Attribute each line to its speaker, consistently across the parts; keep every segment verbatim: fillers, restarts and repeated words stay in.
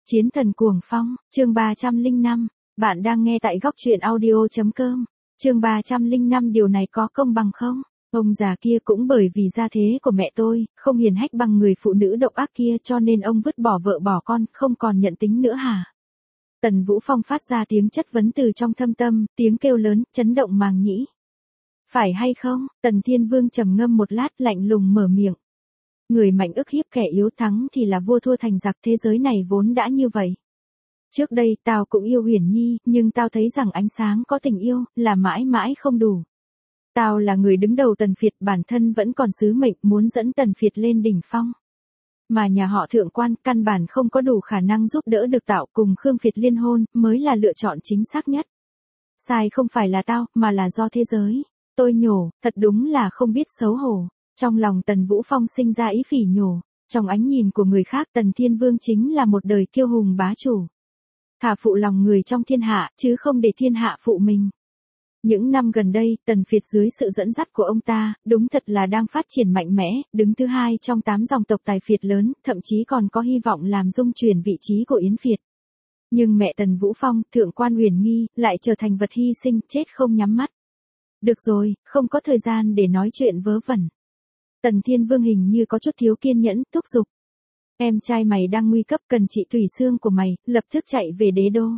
Speaker 1: Chiến thần cuồng phong, chương ba trăm lẻ năm, bạn đang nghe tại góc truyện audio.com, chương ba trăm lẻ năm điều này có công bằng không? Ông già kia cũng bởi vì gia thế của mẹ tôi, không hiền hách bằng người phụ nữ độc ác kia cho nên ông vứt bỏ vợ bỏ con, không còn nhận tính nữa hả? Tần Vũ Phong phát ra tiếng chất vấn từ trong thâm tâm, tiếng kêu lớn, chấn động màng nhĩ. Phải hay không? Tần Thiên Vương trầm ngâm một lát lạnh lùng mở miệng. Người mạnh ức hiếp kẻ yếu thắng thì là vua thua thành giặc, thế giới này vốn đã như vậy. Trước đây tao cũng yêu Huyền Nhi, nhưng tao thấy rằng ánh sáng có tình yêu, là mãi mãi không đủ. Tao là người đứng đầu Tần Việt, bản thân vẫn còn sứ mệnh muốn dẫn Tần Việt lên đỉnh phong. Mà nhà họ Thượng Quan căn bản không có đủ khả năng giúp đỡ được Tạo cùng Khương Việt liên hôn, mới là lựa chọn chính xác nhất. Sai không phải là tao, mà là do thế giới. Tôi nhổ, thật đúng là không biết xấu hổ. Trong lòng Tần Vũ Phong sinh ra ý phỉ nhổ, trong ánh nhìn của người khác Tần Thiên Vương chính là một đời kiêu hùng bá chủ. Thà phụ lòng người trong thiên hạ, chứ không để thiên hạ phụ mình. Những năm gần đây, Tần Việt dưới sự dẫn dắt của ông ta, đúng thật là đang phát triển mạnh mẽ, đứng thứ hai trong tám dòng tộc tài Việt lớn, thậm chí còn có hy vọng làm dung chuyển vị trí của Yến Việt. Nhưng mẹ Tần Vũ Phong, Thượng Quan Uyển Nghi, lại trở thành vật hy sinh, chết không nhắm mắt. Được rồi, không có thời gian để nói chuyện vớ vẩn. Tần Thiên Vương hình như có chút thiếu kiên nhẫn, thúc giục. Em trai mày đang nguy cấp, cần trị tủy xương của mày, lập tức chạy về đế đô.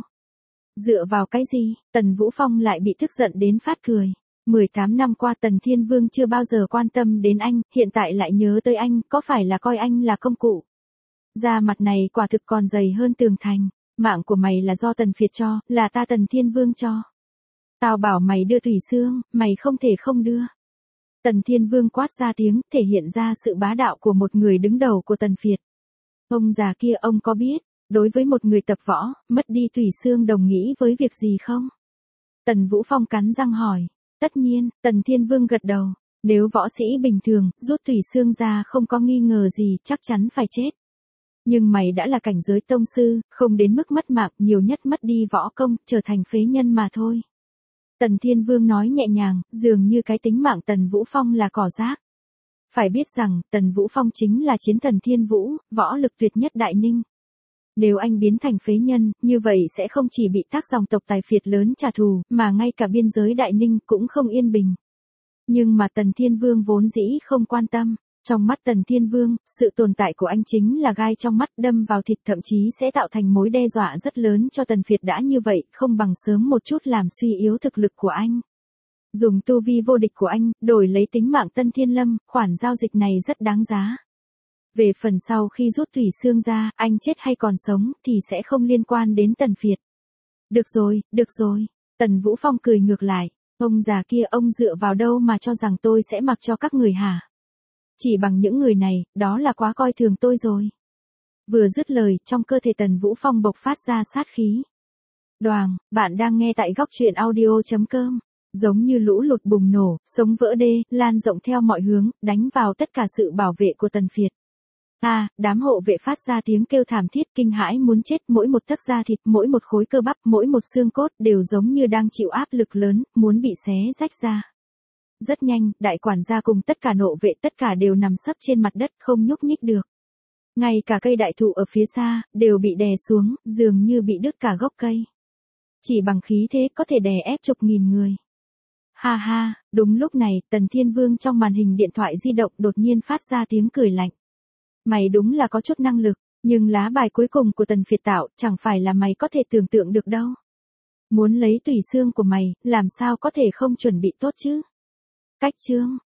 Speaker 1: Dựa vào cái gì? Tần Vũ Phong lại bị tức giận đến phát cười. mười tám năm qua Tần Thiên Vương chưa bao giờ quan tâm đến anh, hiện tại lại nhớ tới anh, có phải là coi anh là công cụ? Da mặt này quả thực còn dày hơn tường thành. Mạng của mày là do Tần Việt cho, là ta Tần Thiên Vương cho. Tao bảo mày đưa tủy xương, mày không thể không đưa. Tần Thiên Vương quát ra tiếng, thể hiện ra sự bá đạo của một người đứng đầu của Tần Việt. Ông già kia, ông có biết, đối với một người tập võ, mất đi tủy xương đồng nghĩa với việc gì không? Tần Vũ Phong cắn răng hỏi. Tất nhiên, Tần Thiên Vương gật đầu. Nếu võ sĩ bình thường, rút tủy xương ra không có nghi ngờ gì, chắc chắn phải chết. Nhưng mày đã là cảnh giới tông sư, không đến mức mất mạng, nhiều nhất mất đi võ công, trở thành phế nhân mà thôi. Tần Thiên Vương nói nhẹ nhàng, dường như cái tính mạng Tần Vũ Phong là cỏ rác. Phải biết rằng, Tần Vũ Phong chính là chiến thần Thiên Vũ, võ lực tuyệt nhất Đại Ninh. Nếu anh biến thành phế nhân, như vậy sẽ không chỉ bị các dòng tộc tài Việt lớn trả thù, mà ngay cả biên giới Đại Ninh cũng không yên bình. Nhưng mà Tần Thiên Vương vốn dĩ không quan tâm. Trong mắt Tần Thiên Vương, sự tồn tại của anh chính là gai trong mắt, đâm vào thịt, thậm chí sẽ tạo thành mối đe dọa rất lớn cho Tần Việt. Đã như vậy, không bằng sớm một chút làm suy yếu thực lực của anh. Dùng tu vi vô địch của anh, đổi lấy tính mạng Tân Thiên Lâm, khoản giao dịch này rất đáng giá. Về phần sau khi rút tủy xương ra, anh chết hay còn sống, thì sẽ không liên quan đến Tần Việt. Được rồi, được rồi. Tần Vũ Phong cười ngược lại. Ông già kia, ông dựa vào đâu mà cho rằng tôi sẽ mặc cho các người hả? Chỉ bằng những người này, đó là quá coi thường tôi rồi. Vừa dứt lời, trong cơ thể Tần Vũ Phong bộc phát ra sát khí. Đoàng, bạn đang nghe tại góc truyện audio.com. Giống như lũ lụt bùng nổ, sống vỡ đê, lan rộng theo mọi hướng, đánh vào tất cả sự bảo vệ của Tần Việt. À, đám hộ vệ phát ra tiếng kêu thảm thiết kinh hãi muốn chết, mỗi một tấc da thịt, mỗi một khối cơ bắp, mỗi một xương cốt đều giống như đang chịu áp lực lớn, muốn bị xé rách ra. Rất nhanh, đại quản gia cùng tất cả nộ vệ tất cả đều nằm sấp trên mặt đất không nhúc nhích được. Ngay cả cây đại thụ ở phía xa, đều bị đè xuống, dường như bị đứt cả gốc cây. Chỉ bằng khí thế có thể đè ép chục nghìn người. Ha ha, đúng lúc này, Tần Thiên Vương trong màn hình điện thoại di động đột nhiên phát ra tiếng cười lạnh. Mày đúng là có chút năng lực, nhưng lá bài cuối cùng của Tần Việt Tạo, chẳng phải là mày có thể tưởng tượng được đâu. Muốn lấy tủy xương của mày, làm sao có thể không chuẩn bị tốt chứ? Cách chương,